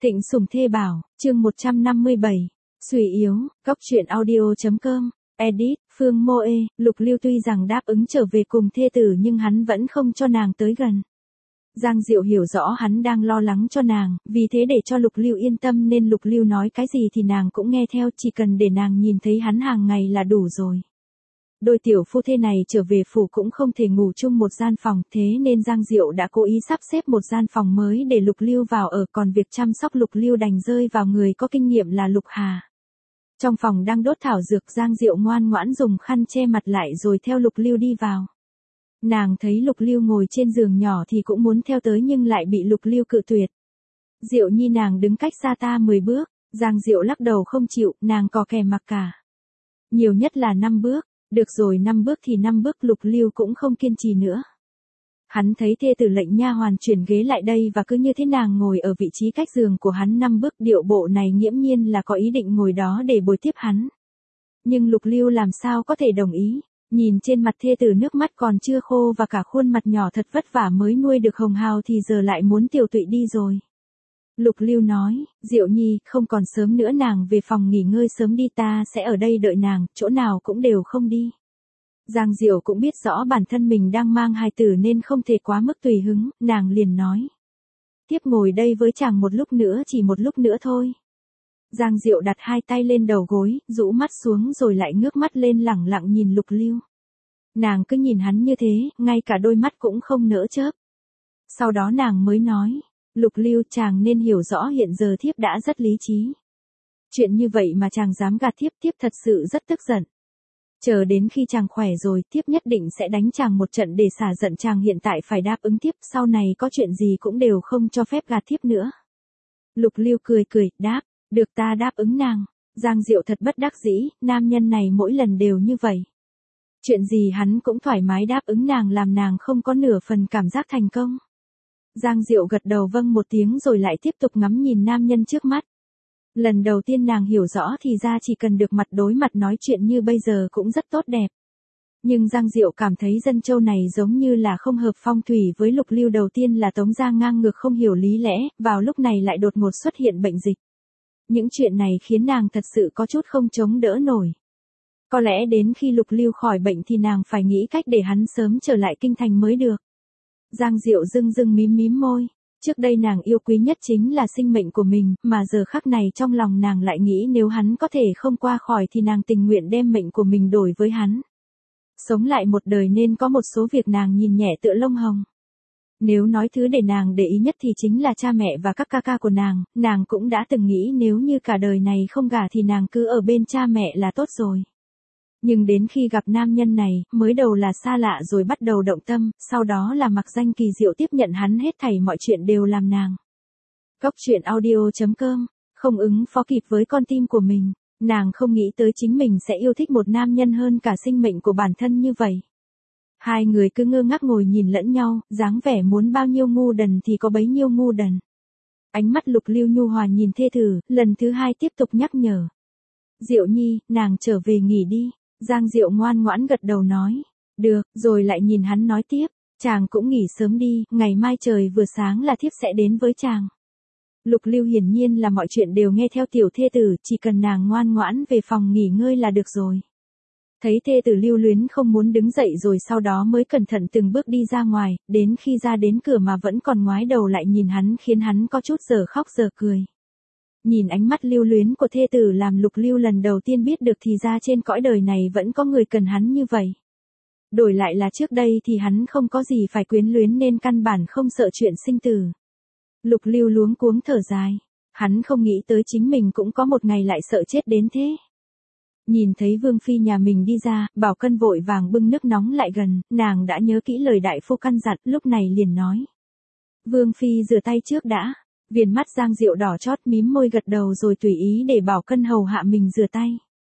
Thịnh Sủng Thê Bảo, chương 157. Suy yếu, góc truyện audio.com, edit, Phương Mô Ê, Lục Lưu tuy rằng đáp ứng trở về cùng thê tử nhưng hắn vẫn không cho nàng tới gần. Giang Diệu hiểu rõ hắn đang lo lắng cho nàng, vì thế để cho Lục Lưu yên tâm nên Lục Lưu nói cái gì thì nàng cũng nghe theo, chỉ cần để nàng nhìn thấy hắn hàng ngày là đủ rồi. Đôi tiểu phu thê này trở về phủ cũng không thể ngủ chung một gian phòng, thế nên Giang Diệu đã cố ý sắp xếp một gian phòng mới để Lục Lưu vào ở, còn việc chăm sóc Lục Lưu đành rơi vào người có kinh nghiệm là Lục Hà. Trong phòng đang đốt thảo dược, Giang Diệu ngoan ngoãn dùng khăn che mặt lại rồi theo Lục Lưu đi vào. Nàng thấy Lục Lưu ngồi trên giường nhỏ thì cũng muốn theo tới nhưng lại bị Lục Lưu cự tuyệt. Diệu Nhi, nàng đứng cách xa ta 10 bước, Giang Diệu lắc đầu không chịu, nàng cò kè mặc cả. Nhiều nhất là 5 bước. Được rồi, 5 bước thì 5 bước, Lục Lưu cũng không kiên trì nữa. Hắn thấy thê tử lệnh nha hoàn chuyển ghế lại đây và cứ như thế nàng ngồi ở vị trí cách giường của hắn 5 bước, điệu bộ này nghiễm nhiên là có ý định ngồi đó để bồi tiếp hắn. Nhưng Lục Lưu làm sao có thể đồng ý, nhìn trên mặt thê tử nước mắt còn chưa khô và cả khuôn mặt nhỏ thật vất vả mới nuôi được hồng hào thì giờ lại muốn tiểu tụy đi rồi. Lục Lưu nói, Diệu Nhi, không còn sớm nữa, nàng về phòng nghỉ ngơi sớm đi, ta sẽ ở đây đợi nàng, chỗ nào cũng đều không đi. Giang Diệu cũng biết rõ bản thân mình đang mang hài tử nên không thể quá mức tùy hứng, nàng liền nói. Tiếp ngồi đây với chàng một lúc nữa, chỉ một lúc nữa thôi. Giang Diệu đặt hai tay lên đầu gối, rũ mắt xuống rồi lại ngước mắt lên lẳng lặng nhìn Lục Lưu. Nàng cứ nhìn hắn như thế, ngay cả đôi mắt cũng không nỡ chớp. Sau đó nàng mới nói. Lục Lưu, chàng nên hiểu rõ hiện giờ thiếp đã rất lý trí. Chuyện như vậy mà chàng dám gạt thiếp, thiếp thật sự rất tức giận. Chờ đến khi chàng khỏe rồi, thiếp nhất định sẽ đánh chàng một trận để xả giận. Chàng hiện tại phải đáp ứng thiếp, sau này có chuyện gì cũng đều không cho phép gạt thiếp nữa. Lục Lưu cười cười, đáp, được, ta đáp ứng nàng. Giang Diệu thật bất đắc dĩ, nam nhân này mỗi lần đều như vậy. Chuyện gì hắn cũng thoải mái đáp ứng nàng, làm nàng không có nửa phần cảm giác thành công. Giang Diệu gật đầu vâng một tiếng rồi lại tiếp tục ngắm nhìn nam nhân trước mắt. Lần đầu tiên nàng hiểu rõ thì ra chỉ cần được mặt đối mặt nói chuyện như bây giờ cũng rất tốt đẹp. Nhưng Giang Diệu cảm thấy dân châu này giống như là không hợp phong thủy với Lục Lưu. Đầu tiên là Tống gia ngang ngược không hiểu lý lẽ, vào lúc này lại đột ngột xuất hiện bệnh dịch. Những chuyện này khiến nàng thật sự có chút không chống đỡ nổi. Có lẽ đến khi Lục Lưu khỏi bệnh thì nàng phải nghĩ cách để hắn sớm trở lại kinh thành mới được. Giang Diệu dưng mím môi, trước đây nàng yêu quý nhất chính là sinh mệnh của mình, mà giờ khắc này trong lòng nàng lại nghĩ nếu hắn có thể không qua khỏi thì nàng tình nguyện đem mệnh của mình đổi với hắn. Sống lại một đời nên có một số việc nàng nhìn nhẹ tựa lông hồng. Nếu nói thứ để nàng để ý nhất thì chính là cha mẹ và các ca ca của nàng cũng đã từng nghĩ nếu như cả đời này không gả thì nàng cứ ở bên cha mẹ là tốt rồi. Nhưng đến khi gặp nam nhân này, mới đầu là xa lạ rồi bắt đầu động tâm, sau đó là mặc danh kỳ diệu tiếp nhận hắn, hết thảy mọi chuyện đều làm nàng. Góc truyện audio.com, không ứng phó kịp với con tim của mình, nàng không nghĩ tới chính mình sẽ yêu thích một nam nhân hơn cả sinh mệnh của bản thân như vậy. Hai người cứ ngơ ngác ngồi nhìn lẫn nhau, dáng vẻ muốn bao nhiêu ngu đần thì có bấy nhiêu ngu đần. Ánh mắt Lục Lưu nhu hòa nhìn thê tử, lần thứ hai tiếp tục nhắc nhở. Diệu Nhi, nàng trở về nghỉ đi. Giang Diệu ngoan ngoãn gật đầu nói, được, rồi lại nhìn hắn nói tiếp, chàng cũng nghỉ sớm đi, ngày mai trời vừa sáng là thiếp sẽ đến với chàng. Lục Lưu hiển nhiên là mọi chuyện đều nghe theo tiểu thê tử, chỉ cần nàng ngoan ngoãn về phòng nghỉ ngơi là được rồi. Thấy thê tử lưu luyến không muốn đứng dậy rồi sau đó mới cẩn thận từng bước đi ra ngoài, đến khi ra đến cửa mà vẫn còn ngoái đầu lại nhìn hắn khiến hắn có chút giờ khóc giờ cười. Nhìn ánh mắt lưu luyến của thê tử làm Lục Lưu lần đầu tiên biết được thì ra trên cõi đời này vẫn có người cần hắn như vậy. Đổi lại là trước đây thì hắn không có gì phải quyến luyến nên căn bản không sợ chuyện sinh tử. Lục Lưu luống cuống thở dài. Hắn không nghĩ tới chính mình cũng có một ngày lại sợ chết đến thế. Nhìn thấy Vương Phi nhà mình đi ra, Bảo Cân vội vàng bưng nước nóng lại gần, nàng đã nhớ kỹ lời đại phu căn dặn, lúc này liền nói. Vương Phi rửa tay trước đã. Viền mắt Giang Diệu đỏ chót mím môi gật đầu rồi tùy ý để Bảo Cân hầu hạ mình rửa tay.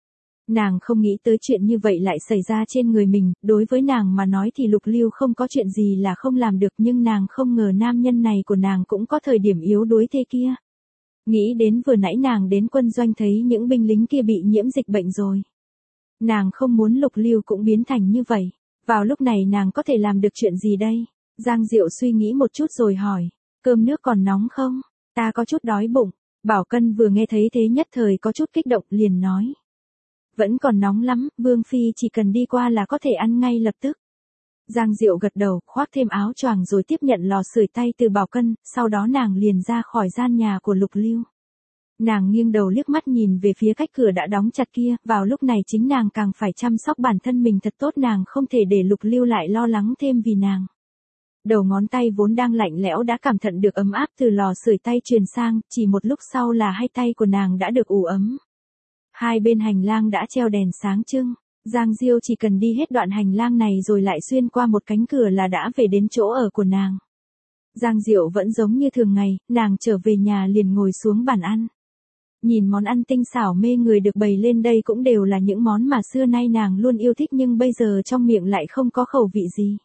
Nàng không nghĩ tới chuyện như vậy lại xảy ra trên người mình, đối với nàng mà nói thì Lục Lưu không có chuyện gì là không làm được nhưng nàng không ngờ nam nhân này của nàng cũng có thời điểm yếu đuối thế kia. Nghĩ đến vừa nãy nàng đến quân doanh thấy những binh lính kia bị nhiễm dịch bệnh rồi. Nàng không muốn Lục Lưu cũng biến thành như vậy. Vào lúc này nàng có thể làm được chuyện gì đây? Giang Diệu suy nghĩ một chút rồi hỏi, cơm nước còn nóng không? Ta có chút đói bụng. Bảo Cân vừa nghe thấy thế nhất thời có chút kích động liền nói. Vẫn còn nóng lắm, Vương Phi chỉ cần đi qua là có thể ăn ngay lập tức. Giang Diệu gật đầu, khoác thêm áo choàng rồi tiếp nhận lò sưởi tay từ Bảo Cân, sau đó nàng liền ra khỏi gian nhà của Lục Lưu. Nàng nghiêng đầu liếc mắt nhìn về phía cách cửa đã đóng chặt kia, vào lúc này chính nàng càng phải chăm sóc bản thân mình thật tốt, nàng không thể để Lục Lưu lại lo lắng thêm vì nàng. Đầu ngón tay vốn đang lạnh lẽo đã cảm nhận được ấm áp từ lò sưởi tay truyền sang, chỉ một lúc sau là hai tay của nàng đã được ủ ấm. Hai bên hành lang đã treo đèn sáng trưng, Giang Diêu chỉ cần đi hết đoạn hành lang này rồi lại xuyên qua một cánh cửa là đã về đến chỗ ở của nàng. Giang Diệu vẫn giống như thường ngày, nàng trở về nhà liền ngồi xuống bàn ăn. Nhìn món ăn tinh xảo mê người được bày lên đây cũng đều là những món mà xưa nay nàng luôn yêu thích nhưng bây giờ trong miệng lại không có khẩu vị gì.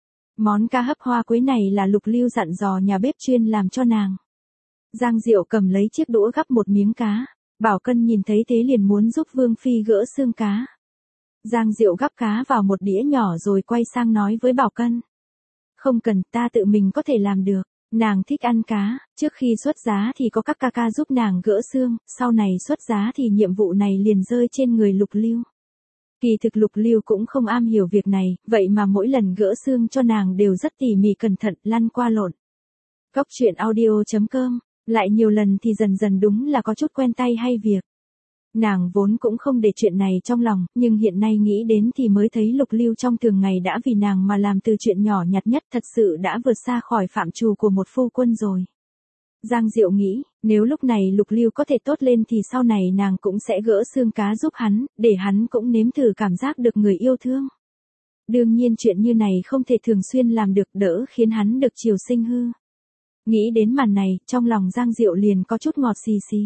Món cá hấp hoa quế này là Lục Lưu dặn dò nhà bếp chuyên làm cho nàng. Giang Diệu cầm lấy chiếc đũa gắp một miếng cá, Bảo Cân nhìn thấy thế liền muốn giúp Vương Phi gỡ xương cá. Giang Diệu gắp cá vào một đĩa nhỏ rồi quay sang nói với Bảo Cân. Không cần, ta tự mình có thể làm được. Nàng thích ăn cá, trước khi xuất giá thì có các ca ca giúp nàng gỡ xương, sau này xuất giá thì nhiệm vụ này liền rơi trên người Lục Lưu. Kỳ thực Lục Lưu cũng không am hiểu việc này, vậy mà mỗi lần gỡ xương cho nàng đều rất tỉ mỉ cẩn thận, lăn qua lộn. Cóc truyện audio.com, lại nhiều lần thì dần dần đúng là có chút quen tay hay việc. Nàng vốn cũng không để chuyện này trong lòng, nhưng hiện nay nghĩ đến thì mới thấy Lục Lưu trong thường ngày đã vì nàng mà làm từ chuyện nhỏ nhặt nhất, thật sự đã vượt xa khỏi phạm trù của một phu quân rồi. Giang Diệu nghĩ, nếu lúc này Lục Lưu có thể tốt lên thì sau này nàng cũng sẽ gỡ xương cá giúp hắn, để hắn cũng nếm thử cảm giác được người yêu thương. Đương nhiên chuyện như này không thể thường xuyên làm được, đỡ khiến hắn được chiều sinh hư. Nghĩ đến màn này, trong lòng Giang Diệu liền có chút ngọt xì xì.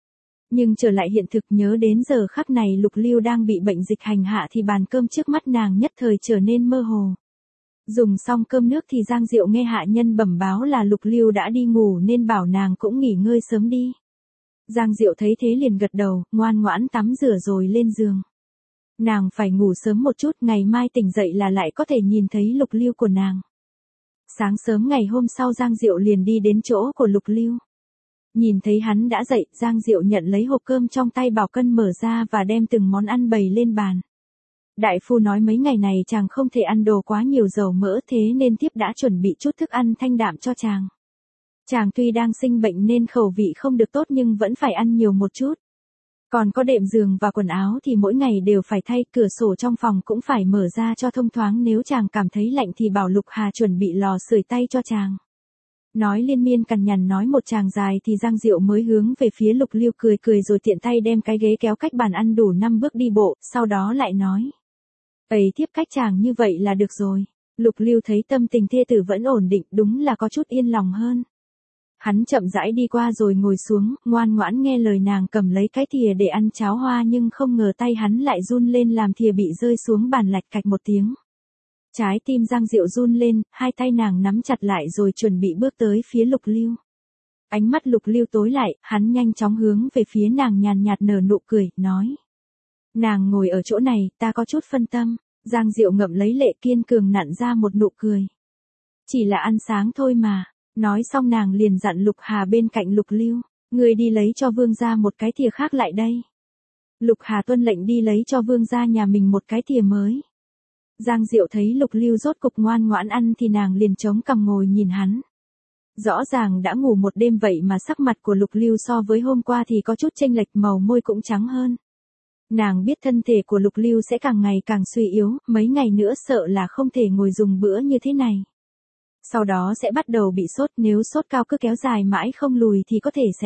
Nhưng trở lại hiện thực, nhớ đến giờ khắc này Lục Lưu đang bị bệnh dịch hành hạ thì bàn cơm trước mắt nàng nhất thời trở nên mơ hồ. Dùng xong cơm nước thì Giang Diệu nghe hạ nhân bẩm báo là Lục Lưu đã đi ngủ nên bảo nàng cũng nghỉ ngơi sớm đi. Giang Diệu thấy thế liền gật đầu, ngoan ngoãn tắm rửa rồi lên giường. Nàng phải ngủ sớm một chút, ngày mai tỉnh dậy là lại có thể nhìn thấy Lục Lưu của nàng. Sáng sớm ngày hôm sau Giang Diệu liền đi đến chỗ của Lục Lưu. Nhìn thấy hắn đã dậy, Giang Diệu nhận lấy hộp cơm trong tay Bảo Cân mở ra và đem từng món ăn bày lên bàn. Đại phu nói mấy ngày này chàng không thể ăn đồ quá nhiều dầu mỡ, thế nên tiếp đã chuẩn bị chút thức ăn thanh đạm cho chàng. Chàng tuy đang sinh bệnh nên khẩu vị không được tốt nhưng vẫn phải ăn nhiều một chút. Còn có đệm giường và quần áo thì mỗi ngày đều phải thay, cửa sổ trong phòng cũng phải mở ra cho thông thoáng, nếu chàng cảm thấy lạnh thì bảo Lục Hà chuẩn bị lò sưởi tay cho chàng. Nói liên miên cằn nhằn nói một tràng dài thì Giang Diệu mới hướng về phía Lục Lưu cười cười rồi tiện tay đem cái ghế kéo cách bàn ăn đủ 5 bước đi bộ, sau đó lại nói. Ấy tiếp cách chàng như vậy là được rồi. Lục Lưu thấy tâm tình thê tử vẫn ổn định, đúng là có chút yên lòng hơn. Hắn chậm rãi đi qua rồi ngồi xuống, ngoan ngoãn nghe lời nàng cầm lấy cái thìa để ăn cháo hoa, nhưng không ngờ tay hắn lại run lên làm thìa bị rơi xuống bàn lạch cạch một tiếng. Trái tim Giang Diệu run lên, hai tay nàng nắm chặt lại rồi chuẩn bị bước tới phía Lục Lưu. Ánh mắt Lục Lưu tối lại, hắn nhanh chóng hướng về phía nàng nhàn nhạt nở nụ cười, nói. Nàng ngồi ở chỗ này, ta có chút phân tâm. Giang Diệu ngậm lấy lệ kiên cường nặn ra một nụ cười. Chỉ là ăn sáng thôi mà. Nói xong nàng liền dặn Lục Hà bên cạnh Lục Lưu. Người đi lấy cho vương gia một cái thìa khác lại đây. Lục Hà tuân lệnh đi lấy cho vương gia nhà mình một cái thìa mới. Giang Diệu thấy Lục Lưu rốt cục ngoan ngoãn ăn thì nàng liền chống cằm ngồi nhìn hắn. Rõ ràng đã ngủ một đêm vậy mà sắc mặt của Lục Lưu so với hôm qua thì có chút chênh lệch, màu môi cũng trắng hơn. Nàng biết thân thể của Lục Lưu sẽ càng ngày càng suy yếu, mấy ngày nữa sợ là không thể ngồi dùng bữa như thế này. Sau đó sẽ bắt đầu bị sốt, nếu sốt cao cứ kéo dài mãi không lùi thì có thể sẽ.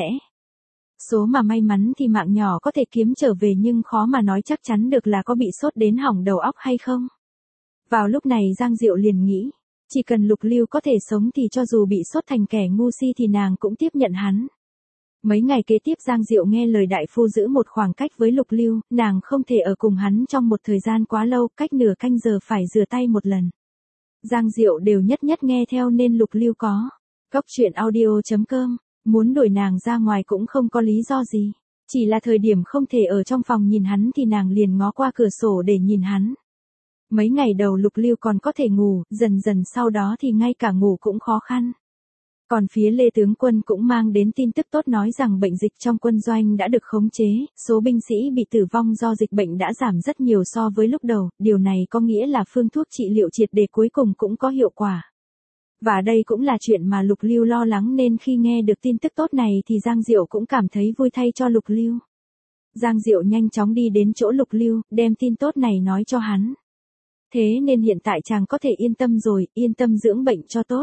Số mà may mắn thì mạng nhỏ có thể kiếm trở về, nhưng khó mà nói chắc chắn được là có bị sốt đến hỏng đầu óc hay không. Vào lúc này Giang Diệu liền nghĩ, chỉ cần Lục Lưu có thể sống thì cho dù bị sốt thành kẻ ngu si thì nàng cũng tiếp nhận hắn. Mấy ngày kế tiếp Giang Diệu nghe lời đại phu giữ một khoảng cách với Lục Lưu, nàng không thể ở cùng hắn trong một thời gian quá lâu, cách nửa canh giờ phải rửa tay một lần. Giang Diệu đều nhất nhất nghe theo nên Lục Lưu có. Cóc truyện audio.com, muốn đuổi nàng ra ngoài cũng không có lý do gì. Chỉ là thời điểm không thể ở trong phòng nhìn hắn thì nàng liền ngó qua cửa sổ để nhìn hắn. Mấy ngày đầu Lục Lưu còn có thể ngủ, dần dần sau đó thì ngay cả ngủ cũng khó khăn. Còn phía Lê tướng quân cũng mang đến tin tức tốt nói rằng bệnh dịch trong quân doanh đã được khống chế, số binh sĩ bị tử vong do dịch bệnh đã giảm rất nhiều so với lúc đầu, điều này có nghĩa là phương thuốc trị liệu triệt để cuối cùng cũng có hiệu quả. Và đây cũng là chuyện mà Lục Lưu lo lắng nên khi nghe được tin tức tốt này thì Giang Diệu cũng cảm thấy vui thay cho Lục Lưu. Giang Diệu nhanh chóng đi đến chỗ Lục Lưu, đem tin tốt này nói cho hắn. Thế nên hiện tại chàng có thể yên tâm rồi, yên tâm dưỡng bệnh cho tốt.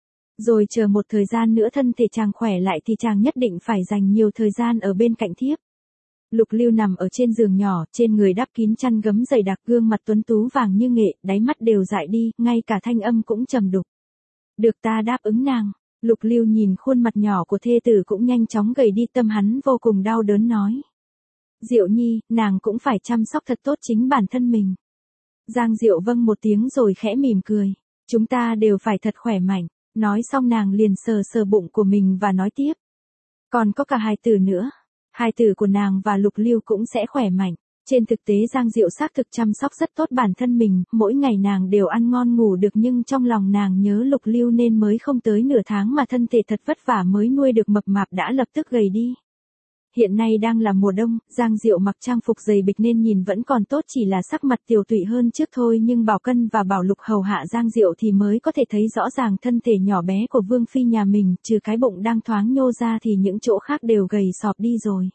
Rồi chờ một thời gian nữa thân thể chàng khỏe lại thì chàng nhất định phải dành nhiều thời gian ở bên cạnh thiếp. Lục Lưu nằm ở trên giường nhỏ, trên người đắp kín chăn gấm dày đặc, gương mặt tuấn tú vàng như nghệ, đáy mắt đều dại đi, ngay cả thanh âm cũng trầm đục. Được ta đáp ứng nàng. Lục Lưu nhìn khuôn mặt nhỏ của thê tử cũng nhanh chóng gầy đi, tâm hắn vô cùng đau đớn nói. Diệu Nhi, nàng cũng phải chăm sóc thật tốt chính bản thân mình. Giang Diệu vâng một tiếng rồi khẽ mỉm cười. Chúng ta đều phải thật khỏe mạnh. Nói xong nàng liền sờ sờ bụng của mình và nói tiếp. Còn có cả hài tử nữa. Hài tử của nàng và Lục Lưu cũng sẽ khỏe mạnh. Trên thực tế Giang Diệu xác thực chăm sóc rất tốt bản thân mình, mỗi ngày nàng đều ăn ngon ngủ được nhưng trong lòng nàng nhớ Lục Lưu nên mới không tới nửa tháng mà thân thể thật vất vả mới nuôi được mập mạp đã lập tức gầy đi. Hiện nay đang là mùa đông, Giang Diệu mặc trang phục dày bịch nên nhìn vẫn còn tốt, chỉ là sắc mặt tiều tụy hơn trước thôi, nhưng Bảo Cân và Bảo Lục hầu hạ Giang Diệu thì mới có thể thấy rõ ràng thân thể nhỏ bé của Vương Phi nhà mình, trừ cái bụng đang thoáng nhô ra thì những chỗ khác đều gầy sọp đi rồi.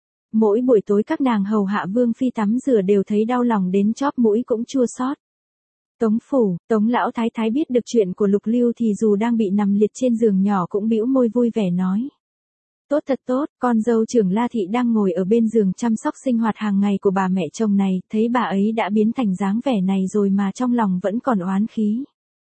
Mỗi buổi tối các nàng hầu hạ Vương Phi tắm rửa đều thấy đau lòng đến chóp mũi cũng chua xót. Tống phủ, Tống lão thái thái biết được chuyện của Lục Lưu thì dù đang bị nằm liệt trên giường nhỏ cũng bĩu môi vui vẻ nói. Tốt thật tốt, con dâu trưởng La Thị đang ngồi ở bên giường chăm sóc sinh hoạt hàng ngày của bà mẹ chồng này, thấy bà ấy đã biến thành dáng vẻ này rồi mà trong lòng vẫn còn oán khí.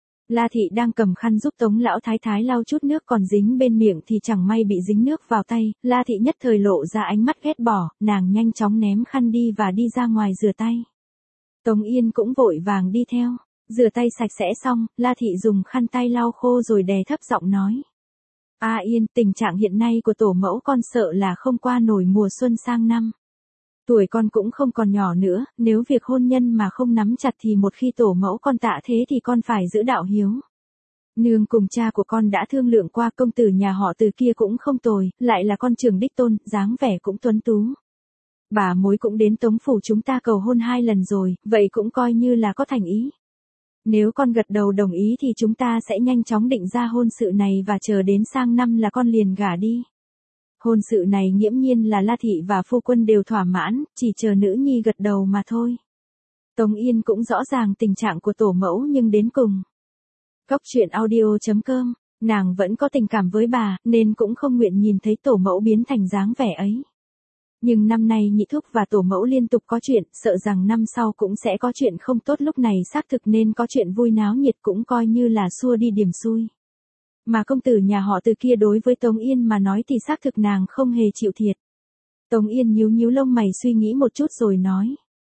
La Thị đang cầm khăn giúp Tống lão thái thái lau chút nước còn dính bên miệng thì chẳng may bị dính nước vào tay, La Thị nhất thời lộ ra ánh mắt ghét bỏ, nàng nhanh chóng ném khăn đi và đi ra ngoài rửa tay. Tống Yên cũng vội vàng đi theo, rửa tay sạch sẽ xong, La Thị dùng khăn tay lau khô rồi đè thấp giọng nói. Yên, tình trạng hiện nay của tổ mẫu con sợ là không qua nổi mùa xuân sang năm. Tuổi con cũng không còn nhỏ nữa, nếu việc hôn nhân mà không nắm chặt thì một khi tổ mẫu con tạ thế thì con phải giữ đạo hiếu. Nương cùng cha của con đã thương lượng qua, công tử nhà họ Từ kia cũng không tồi, lại là con trưởng đích tôn, dáng vẻ cũng tuấn tú. Bà mối cũng đến Tống phủ chúng ta cầu hôn 2 lần rồi, vậy cũng coi như là có thành ý. Nếu con gật đầu đồng ý thì chúng ta sẽ nhanh chóng định ra hôn sự này và chờ đến sang năm là con liền gả đi. Hôn sự này nghiễm nhiên là La Thị và phu quân đều thỏa mãn, chỉ chờ nữ nhi gật đầu mà thôi. Tống Yên cũng rõ ràng tình trạng của tổ mẫu nhưng đến cùng. Góc truyện audio.com, nàng vẫn có tình cảm với bà, nên cũng không nguyện nhìn thấy tổ mẫu biến thành dáng vẻ ấy. Nhưng năm nay nhị thúc và tổ mẫu liên tục có chuyện, sợ rằng năm sau cũng sẽ có chuyện không tốt, lúc này xác thực nên có chuyện vui náo nhiệt cũng coi như là xua đi điểm xui. Mà công tử nhà họ Từ kia đối với Tống Yên mà nói thì xác thực nàng không hề chịu thiệt. Tống Yên nhíu nhíu lông mày suy nghĩ một chút rồi nói.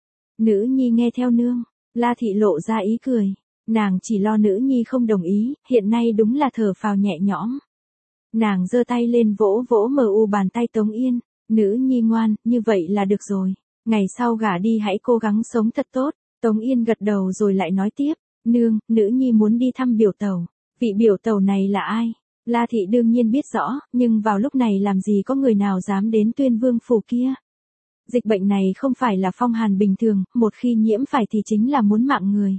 Nữ nhi nghe theo nương. La Thị lộ ra ý cười. Nàng chỉ lo nữ nhi không đồng ý, hiện nay đúng là thở phào nhẹ nhõm. Nàng giơ tay lên vỗ vỗ bàn tay Tống Yên. Nữ nhi ngoan, như vậy là được rồi. Ngày sau gả đi hãy cố gắng sống thật tốt. Tống Yên gật đầu rồi lại nói tiếp. Nương, nữ nhi muốn đi thăm biểu tẩu. Vị biểu tẩu này là ai? La Thị đương nhiên biết rõ, nhưng vào lúc này làm gì có người nào dám đến Tuyên Vương phủ kia. Dịch bệnh này không phải là phong hàn bình thường, một khi nhiễm phải thì chính là muốn mạng người.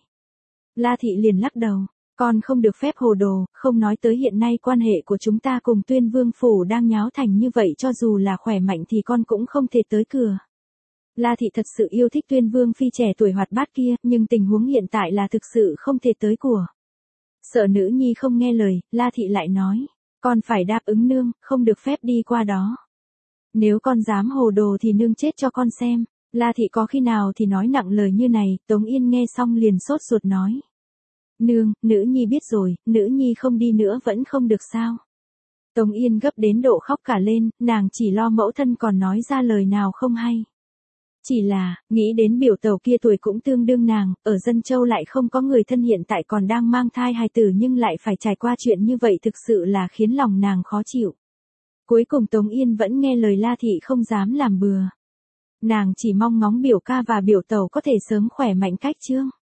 La Thị liền lắc đầu. Con không được phép hồ đồ, không nói tới hiện nay quan hệ của chúng ta cùng Tuyên Vương phủ đang nháo thành như vậy, cho dù là khỏe mạnh thì con cũng không thể tới cửa. La Thị thật sự yêu thích Tuyên Vương phi trẻ tuổi hoạt bát kia, nhưng tình huống hiện tại là thực sự không thể tới của. Sợ nữ nhi không nghe lời, La Thị lại nói, con phải đáp ứng nương, không được phép đi qua đó. Nếu con dám hồ đồ thì nương chết cho con xem. La Thị có khi nào thì nói nặng lời như này, Tống Yên nghe xong liền sốt ruột nói. Nương, nữ nhi biết rồi, nữ nhi không đi nữa vẫn không được sao. Tống Yên gấp đến độ khóc cả lên, nàng chỉ lo mẫu thân còn nói ra lời nào không hay. Chỉ là, nghĩ đến biểu tẩu kia tuổi cũng tương đương nàng, ở Dân Châu lại không có người thân, hiện tại còn đang mang thai hài tử nhưng lại phải trải qua chuyện như vậy, thực sự là khiến lòng nàng khó chịu. Cuối cùng Tống Yên vẫn nghe lời La Thị, không dám làm bừa. Nàng chỉ mong ngóng biểu ca và biểu tẩu có thể sớm khỏe mạnh cách chương.